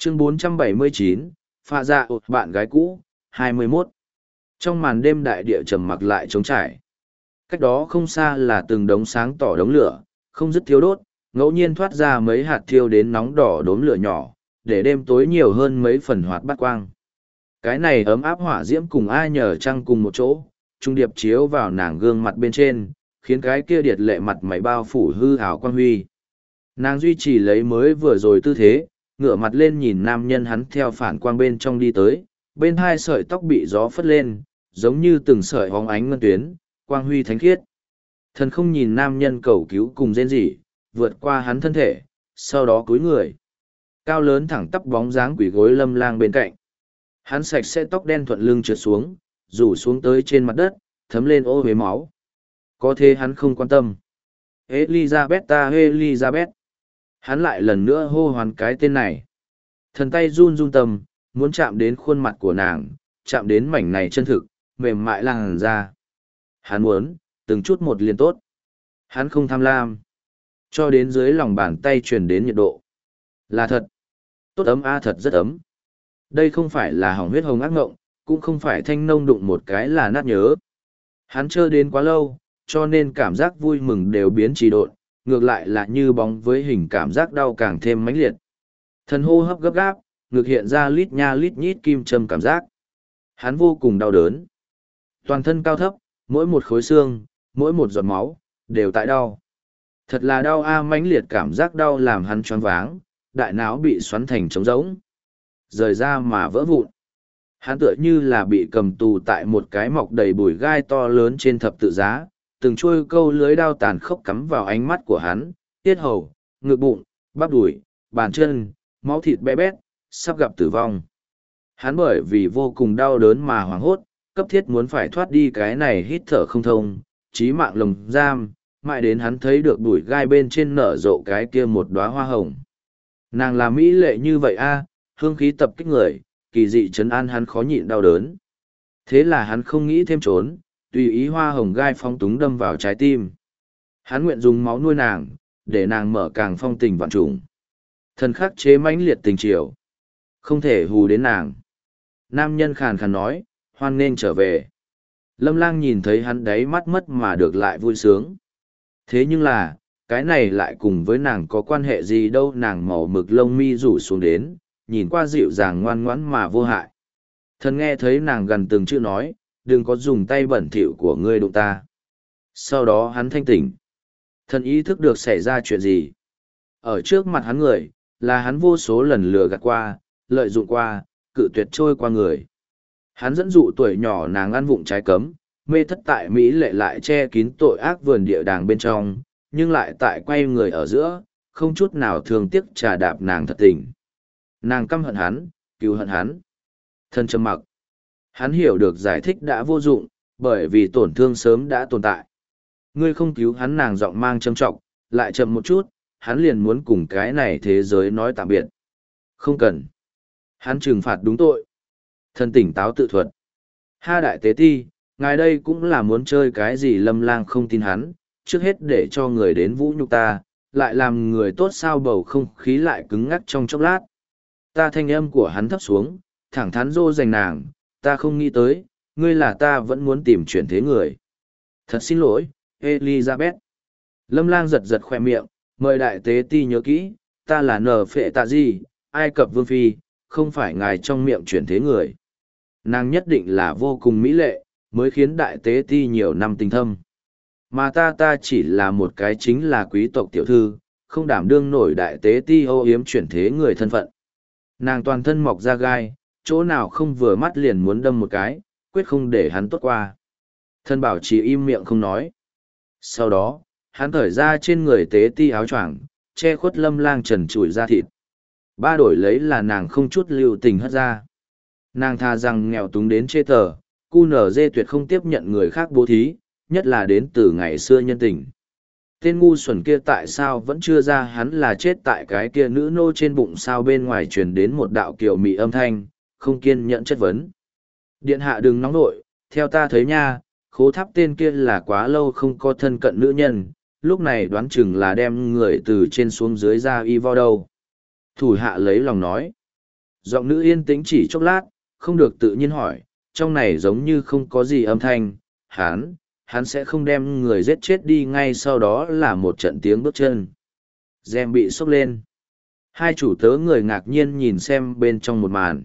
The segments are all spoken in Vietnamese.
Chương 479, pha dạ bạn gái cũ, 21. Trong màn đêm đại địa trầm mặc lại trống trải. Cách đó không xa là từng đống sáng tỏ đống lửa, không dứt thiêu đốt, ngẫu nhiên thoát ra mấy hạt thiêu đến nóng đỏ đốm lửa nhỏ, để đêm tối nhiều hơn mấy phần hoạt bát quang. Cái này ấm áp hỏa diễm cùng ai nhờ trăng cùng một chỗ, trung điệp chiếu vào nàng gương mặt bên trên, khiến cái kia điệt lệ mặt mày bao phủ hư ảo quang huy. Nàng duy trì lấy mới vừa rồi tư thế, ngửa mặt lên nhìn nam nhân hắn theo phản quang bên trong đi tới, bên hai sợi tóc bị gió phất lên, giống như từng sợi hóng ánh ngân tuyến, quang huy thánh khiết. Thần không nhìn nam nhân cầu cứu cùng rên rỉ, vượt qua hắn thân thể, sau đó cúi người. Cao lớn thẳng tắp bóng dáng quỷ gối Lâm Lang bên cạnh. Hắn sạch sẽ tóc đen thuận lưng trượt xuống, rủ xuống tới trên mặt đất, thấm lên ô huế máu. Có thế hắn không quan tâm. Elizabeth. Hắn lại lần nữa hô hoán cái tên này. Thần tay run run tâm, muốn chạm đến khuôn mặt của nàng, chạm đến mảnh này chân thực, mềm mại làn da. Hắn muốn, từng chút một liền tốt. Hắn không tham lam. Cho đến dưới lòng bàn tay truyền đến nhiệt độ. Là thật. Tốt ấm thật rất ấm. Đây không phải là hỏng huyết hồng ác ngộng, cũng không phải thanh nông đụng một cái là nát nhớ. Hắn chờ đến quá lâu, cho nên cảm giác vui mừng đều biến trì độn, ngược lại là như bóng với hình cảm giác đau càng thêm mãnh liệt. Thần hô hấp gấp gáp, ngực hiện ra lít nha lít nhít kim châm cảm giác. Hắn vô cùng đau đớn. Toàn thân cao thấp, mỗi một khối xương, mỗi một giọt máu, đều tại đau. Thật là đau mãnh liệt cảm giác đau làm hắn choáng váng, đại não bị xoắn thành trống rỗng. Rời ra mà vỡ vụn. Hắn tựa như là bị cầm tù tại một cái mọc đầy bụi gai to lớn trên thập tự giá, từng chuôi câu lưới đao tàn khốc cắm vào ánh mắt của hắn, tiết hầu, ngực bụng, bắp đùi, bàn chân, máu thịt bé bét, sắp gặp tử vong. Hắn bởi vì vô cùng đau đớn mà hoảng hốt, cấp thiết muốn phải thoát đi cái này hít thở không thông, chí mạng lồng giam, mãi đến hắn thấy được bụi gai bên trên nở rộ cái kia một đóa hoa hồng. Nàng là mỹ lệ như vậy hương khí tập kích người, kỳ dị trấn an hắn khó nhịn đau đớn. Thế là hắn không nghĩ thêm trốn, tùy ý hoa hồng gai phong túng đâm vào trái tim. Hắn nguyện dùng máu nuôi nàng, để nàng mở càng phong tình vạn trùng. Thần khắc chế mãnh liệt tình chiều. Không thể hù đến nàng. Nam nhân khàn khàn nói, hoan nghênh trở về. Lâm Lang nhìn thấy hắn đáy mắt mất mà được lại vui sướng. Thế nhưng là, cái này lại cùng với nàng có quan hệ gì đâu. Nàng màu mực lông mi rủ xuống đến, nhìn qua dịu dàng ngoan ngoãn mà vô hại. Thần nghe thấy nàng gần từng chữ nói, đừng có dùng tay bẩn thỉu của ngươi đụng ta. Sau đó hắn thanh tỉnh. Thần ý thức được xảy ra chuyện gì. Ở trước mặt hắn người, là hắn vô số lần lừa gạt qua, lợi dụng qua, cự tuyệt trôi qua người. Hắn dẫn dụ tuổi nhỏ nàng ăn vụng trái cấm, mê thất tại Mỹ lệ lại che kín tội ác vườn địa đàng bên trong, nhưng lại tại quay người ở giữa, không chút nào thương tiếc trà đạp nàng thật tình. Nàng căm hận hắn, cứu hận hắn. Thân trầm mặc. Hắn hiểu được giải thích đã vô dụng, bởi vì tổn thương sớm đã tồn tại. Ngươi không cứu hắn, nàng giọng mang trầm trọng, lại chậm một chút, hắn liền muốn cùng cái này thế giới nói tạm biệt. Không cần. Hắn trừng phạt đúng tội. Thân tỉnh táo tự thuật. Ha đại tế ti, ngài đây cũng là muốn chơi cái gì. Lâm Lang không tin hắn, trước hết để cho người đến vũ nhục ta, lại làm người tốt sao. Bầu không khí lại cứng ngắc trong chốc lát. Ta thanh âm của hắn thấp xuống, thẳng thắn dô dành nàng, ta không nghĩ tới, ngươi là ta vẫn muốn tìm chuyển thế người. Thật xin lỗi, Elizabeth. Lâm Lang giật giật khoe miệng, mời đại tế ti nhớ kỹ, ta là nở phệ tạ gì, Ai Cập vương phi, không phải ngài trong miệng chuyển thế người. Nàng nhất định là vô cùng mỹ lệ, mới khiến đại tế ti nhiều năm tình thâm. Mà ta chỉ là một cái chính là quý tộc tiểu thư, không đảm đương nổi đại tế ti ô yếm chuyển thế người thân phận. Nàng toàn thân mọc ra gai, chỗ nào không vừa mắt liền muốn đâm một cái, quyết không để hắn tốt qua. Thân bảo chỉ im miệng không nói. Sau đó, hắn thởi ra trên người tế ti áo choàng, che khuất Lâm Lang trần trụi da thịt. Ba đổi lấy là nàng không chút lưu tình hất ra. Nàng tha rằng nghèo túng đến chê tờ, cu nở dê tuyệt không tiếp nhận người khác bố thí, nhất là đến từ ngày xưa nhân tình. Tên ngu xuẩn kia tại sao vẫn chưa ra hắn là chết tại cái kia nữ nô trên bụng sao. Bên ngoài truyền đến một đạo kiều mị âm thanh, không kiên nhẫn chất vấn. Điện hạ đừng nóng nội, theo ta thấy nha, Khố Tháp tên kia là quá lâu không có thân cận nữ nhân, lúc này đoán chừng là đem người từ trên xuống dưới ra y vo đâu. Thủ hạ lấy lòng nói. Giọng nữ yên tĩnh chỉ chốc lát, không được tự nhiên hỏi, trong này giống như không có gì âm thanh, hắn sẽ không đem người giết chết đi ngay sau đó là một trận tiếng bước chân. Rèm bị xốc lên. Hai chủ tớ người ngạc nhiên nhìn xem bên trong một màn.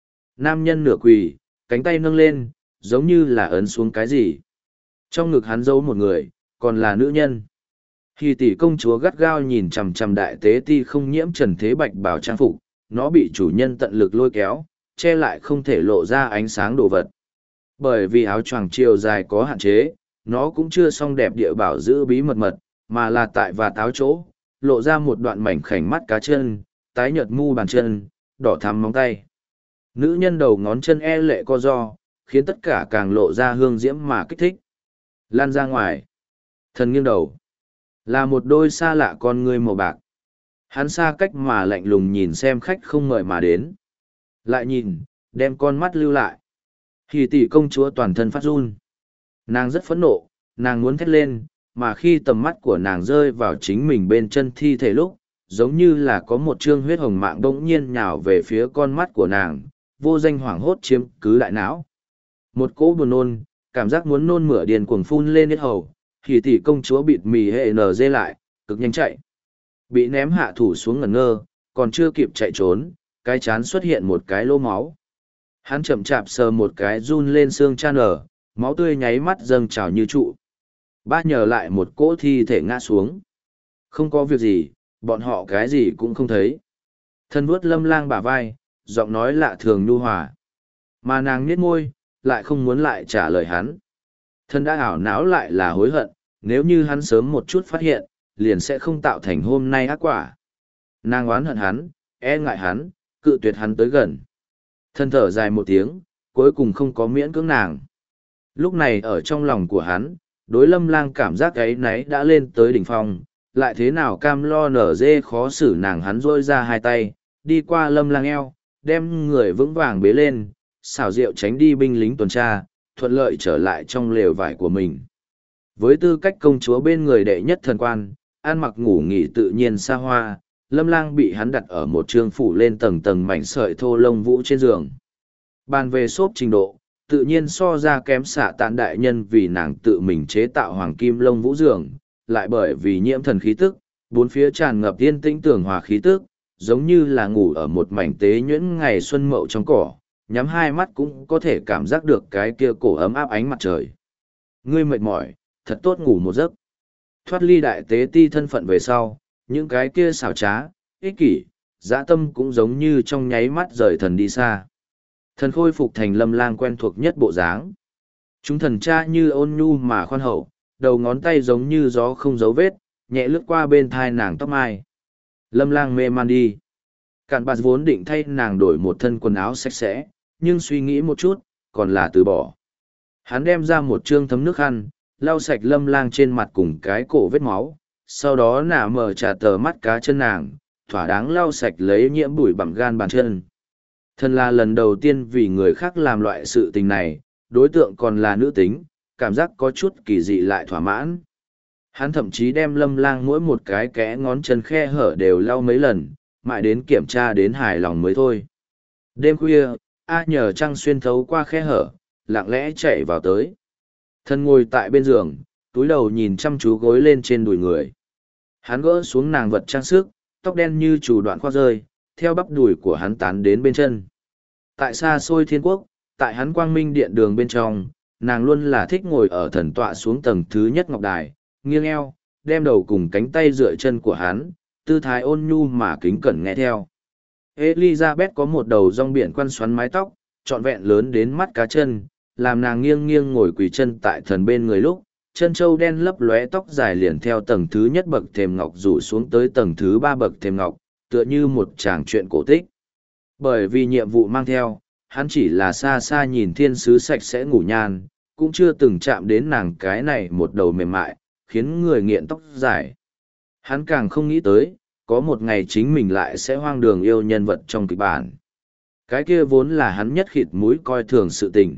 Nam nhân nửa quỳ, cánh tay nâng lên, giống như là ấn xuống cái gì. Trong ngực hắn giấu một người, còn là nữ nhân. Khi tỷ công chúa gắt gao nhìn chằm chằm đại tế ti không nhiễm trần thế bạch bảo trang phục, nó bị chủ nhân tận lực lôi kéo, che lại không thể lộ ra ánh sáng đồ vật. Bởi vì áo choàng chiều dài có hạn chế, nó cũng chưa xong đẹp địa bảo giữ bí mật mật, mà là tại và táo chỗ, lộ ra một đoạn mảnh khảnh mắt cá chân, tái nhợt mu bàn chân, đỏ thắm móng tay. Nữ nhân đầu ngón chân e lệ co do, khiến tất cả càng lộ ra hương diễm mà kích thích. Lan ra ngoài. Thần nghiêng đầu. Là một đôi xa lạ con ngươi màu bạc. Hắn xa cách mà lạnh lùng nhìn xem khách không mời mà đến. Lại nhìn, đem con mắt lưu lại. Thì tỷ công chúa toàn thân phát run. Nàng rất phẫn nộ, nàng muốn thét lên, mà khi tầm mắt của nàng rơi vào chính mình bên chân thi thể lúc, giống như là có một trương huyết hồng mạng bỗng nhiên nhào về phía con mắt của nàng, vô danh hoảng hốt chiếm cứ đại não. Một cỗ buồn nôn, cảm giác muốn nôn mửa điền cuồng phun lên hết hầu, thì tỷ công chúa bịt mì hệ nở dê lại, cực nhanh chạy. Bị ném hạ thủ xuống ngẩn ngơ, còn chưa kịp chạy trốn, cái chán xuất hiện một cái lỗ máu. Hắn chậm chạp sờ một cái run lên xương cha nở, máu tươi nháy mắt dâng trào như trụ. Ba nhờ lại một cỗ thi thể ngã xuống. Không có việc gì, bọn họ cái gì cũng không thấy. Thân vuốt Lâm Lang bả vai, giọng nói lạ thường nhu hòa. Mà nàng nhếch môi, lại không muốn lại trả lời hắn. Thân đã ảo não lại là hối hận, nếu như hắn sớm một chút phát hiện, liền sẽ không tạo thành hôm nay ác quả. Nàng oán hận hắn, e ngại hắn, cự tuyệt hắn tới gần. Thân thở dài một tiếng, cuối cùng không có miễn cưỡng nàng. Lúc này ở trong lòng của hắn, đối Lâm Lang cảm giác ấy nấy đã lên tới đỉnh phong, lại thế nào cam lo nở dê khó xử nàng. Hắn rôi ra hai tay, đi qua Lâm Lang eo, đem người vững vàng bế lên, xảo diệu tránh đi binh lính tuần tra, thuận lợi trở lại trong lều vải của mình. Với tư cách công chúa bên người đệ nhất thần quan, ăn mặc ngủ nghỉ tự nhiên xa hoa, Lâm Lang bị hắn đặt ở một trương phủ lên tầng tầng mảnh sợi thô lông vũ trên giường. Bàn về xốp trình độ, tự nhiên so ra kém xạ tán đại nhân vì nàng tự mình chế tạo hoàng kim lông vũ giường, lại bởi vì nhiễm thần khí tức, bốn phía tràn ngập yên tĩnh tường hòa khí tức, giống như là ngủ ở một mảnh tế nhuyễn ngày xuân mậu trong cỏ, nhắm hai mắt cũng có thể cảm giác được cái kia cổ ấm áp ánh mặt trời. Ngươi mệt mỏi, thật tốt ngủ một giấc. Thoát ly đại tế ti thân phận về sau, những cái kia xảo trá, ích kỷ, dã tâm cũng giống như trong nháy mắt rời thần đi xa. Thần khôi phục thành Lâm Lang quen thuộc nhất bộ dáng. Chúng thần cha như ôn nhu mà khoan hậu, đầu ngón tay giống như gió không dấu vết, nhẹ lướt qua bên thai nàng tóc mai. Lâm Lang mê man đi. Cản bạt vốn định thay nàng đổi một thân quần áo sạch sẽ, nhưng suy nghĩ một chút, còn là từ bỏ. Hắn đem ra một trương thấm nước khăn, lau sạch Lâm Lang trên mặt cùng cái cổ vết máu, sau đó nả mở trà tờ mắt cá chân nàng, thỏa đáng lau sạch lấy nhiễm bụi bặm gan bàn chân. Thân là lần đầu tiên vì người khác làm loại sự tình này, đối tượng còn là nữ tính, cảm giác có chút kỳ dị lại thỏa mãn. Hắn thậm chí đem Lâm Lang mỗi một cái kẽ ngón chân khe hở đều lau mấy lần, mãi đến kiểm tra đến hài lòng mới thôi. Đêm khuya, A nhờ trăng xuyên thấu qua khe hở, lặng lẽ chạy vào tới. Thân ngồi tại bên giường, túi đầu nhìn chăm chú gối lên trên đùi người. Hắn gỡ xuống nàng vật trang sức, tóc đen như chù đoạn khoác rơi, theo bắp đùi của hắn tán đến bên chân. Tại xa xôi thiên quốc, tại hắn quang minh điện đường bên trong, nàng luôn là thích ngồi ở thần tọa xuống tầng thứ nhất ngọc đài, nghiêng eo, đem đầu cùng cánh tay dựa chân của hắn, tư thái ôn nhu mà kính cẩn nghe theo. Elizabeth có một đầu rong biển quăn xoắn mái tóc, trọn vẹn lớn đến mắt cá chân, làm nàng nghiêng nghiêng ngồi quỳ chân tại thần bên người lúc, chân trâu đen lấp lóe tóc dài liền theo tầng thứ nhất bậc thềm ngọc rủ xuống tới tầng thứ ba bậc thềm ngọc, tựa như một tràng chuyện cổ tích. Bởi vì nhiệm vụ mang theo, hắn chỉ là xa xa nhìn thiên sứ sạch sẽ ngủ nhan, cũng chưa từng chạm đến nàng cái này một đầu mềm mại, khiến người nghiện tóc dài. Hắn càng không nghĩ tới, có một ngày chính mình lại sẽ hoang đường yêu nhân vật trong kịch bản. Cái kia vốn là hắn nhất khịt mũi coi thường sự tình.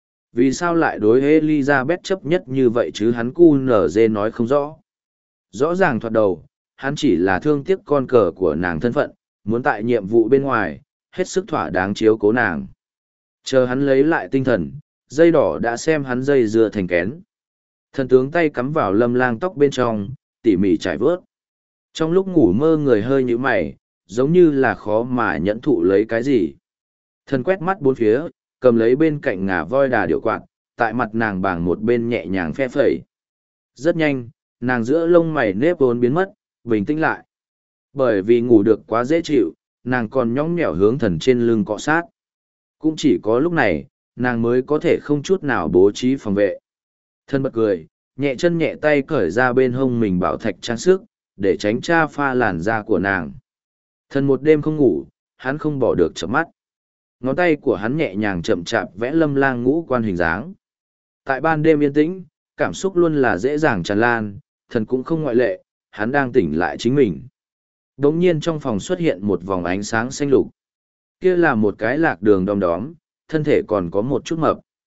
Vì sao lại đối Elizabeth chấp nhất như vậy chứ hắn cu nở dê nói không rõ. Rõ ràng thoạt đầu, hắn chỉ là thương tiếc con cờ của nàng thân phận, muốn tại nhiệm vụ bên ngoài, hết sức thỏa đáng chiếu cố nàng. Chờ hắn lấy lại tinh thần, dây đỏ đã xem hắn dây dưa thành kén. Thần tướng tay cắm vào Lâm Lang tóc bên trong, tỉ mỉ trải vớt. Trong lúc ngủ mơ người hơi nhíu mày, giống như là khó mà nhẫn thụ lấy cái gì. Thần quét mắt bốn phía, cầm lấy bên cạnh ngà voi đà điệu quạt, tại mặt nàng bảng một bên nhẹ nhàng phe phẩy. Rất nhanh, nàng giữa lông mày nếp vốn biến mất, bình tĩnh lại. Bởi vì ngủ được quá dễ chịu, nàng còn nhõng nhẽo hướng thần trên lưng cọ sát. Cũng chỉ có lúc này, nàng mới có thể không chút nào bố trí phòng vệ. Thần bật cười, nhẹ chân nhẹ tay cởi ra bên hông mình bảo thạch trang sức, để tránh tra pha làn da của nàng. Thần một đêm không ngủ, hắn không bỏ được chợp mắt. Ngón tay của hắn nhẹ nhàng chậm chạp vẽ Lâm Lang ngũ quan hình dáng. Tại ban đêm yên tĩnh, cảm xúc luôn là dễ dàng tràn lan, thần cũng không ngoại lệ, hắn đang tỉnh lại chính mình. Đống nhiên trong phòng xuất hiện một vòng ánh sáng xanh lục. Kia là một cái lạc đường đom đóm, thân thể còn có một chút mập.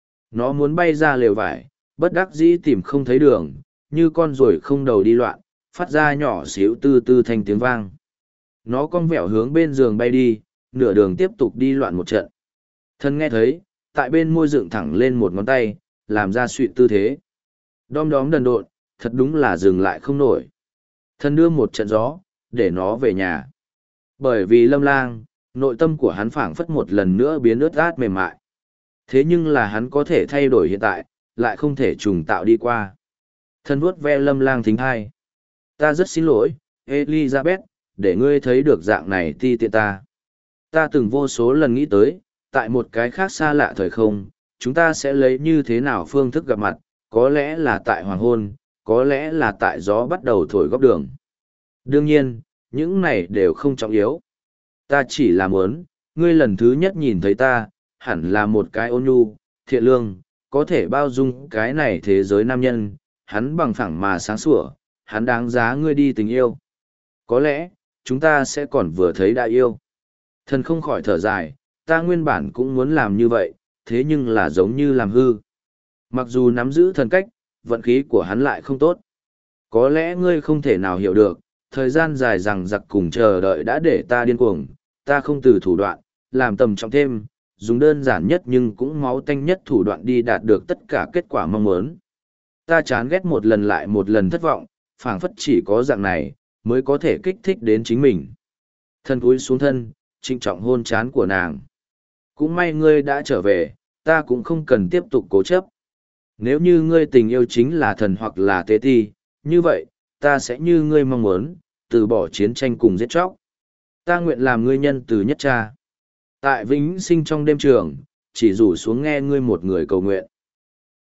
Nó muốn bay ra lều vải, bất đắc dĩ tìm không thấy đường, như con ruồi không đầu đi loạn, phát ra nhỏ xíu tư tư thành tiếng vang. Nó cong vẹo hướng bên giường bay đi, nửa đường tiếp tục đi loạn một trận. Thân nghe thấy, tại bên môi dựng thẳng lên một ngón tay, làm ra suy tư thế. Đom đóm đần độn, thật đúng là dừng lại không nổi. Thân đưa một trận gió, để nó về nhà. Bởi vì Lâm Lang, nội tâm của hắn phảng phất một lần nữa biến ướt át mềm mại. Thế nhưng là hắn có thể thay đổi hiện tại, lại không thể trùng tạo đi qua. Thân vuốt ve Lâm Lang thính hai. Ta rất xin lỗi, Elizabeth, để ngươi thấy được dạng này ti tiện ta. Ta từng vô số lần nghĩ tới, tại một cái khác xa lạ thời không, chúng ta sẽ lấy như thế nào phương thức gặp mặt, có lẽ là tại hoàng hôn, có lẽ là tại gió bắt đầu thổi góc đường. Đương nhiên, những này đều không trọng yếu. Ta chỉ là muốn, ngươi lần thứ nhất nhìn thấy ta, hẳn là một cái ôn nhu, thiện lương, có thể bao dung cái này thế giới nam nhân, hắn bằng phẳng mà sáng sủa, hắn đáng giá ngươi đi tình yêu. Có lẽ, chúng ta sẽ còn vừa thấy đã yêu. Thần không khỏi thở dài, ta nguyên bản cũng muốn làm như vậy, thế nhưng là giống như làm hư. Mặc dù nắm giữ thần cách, vận khí của hắn lại không tốt. Có lẽ ngươi không thể nào hiểu được, thời gian dài rằng giặc cùng chờ đợi đã để ta điên cuồng, ta không từ thủ đoạn, làm tầm trọng thêm, dùng đơn giản nhất nhưng cũng máu tanh nhất thủ đoạn đi đạt được tất cả kết quả mong muốn. Ta chán ghét một lần lại một lần thất vọng, phảng phất chỉ có dạng này, mới có thể kích thích đến chính mình. Thân cúi xuống thân, trịnh trọng hôn chán của nàng. Cũng may ngươi đã trở về, ta cũng không cần tiếp tục cố chấp. Nếu như ngươi tình yêu chính là thần hoặc là tế ti, như vậy, ta sẽ như ngươi mong muốn, từ bỏ chiến tranh cùng giết chóc. Ta nguyện làm ngươi nhân từ nhất cha. Tại vĩnh sinh trong đêm trường, chỉ rủ xuống nghe ngươi một người cầu nguyện.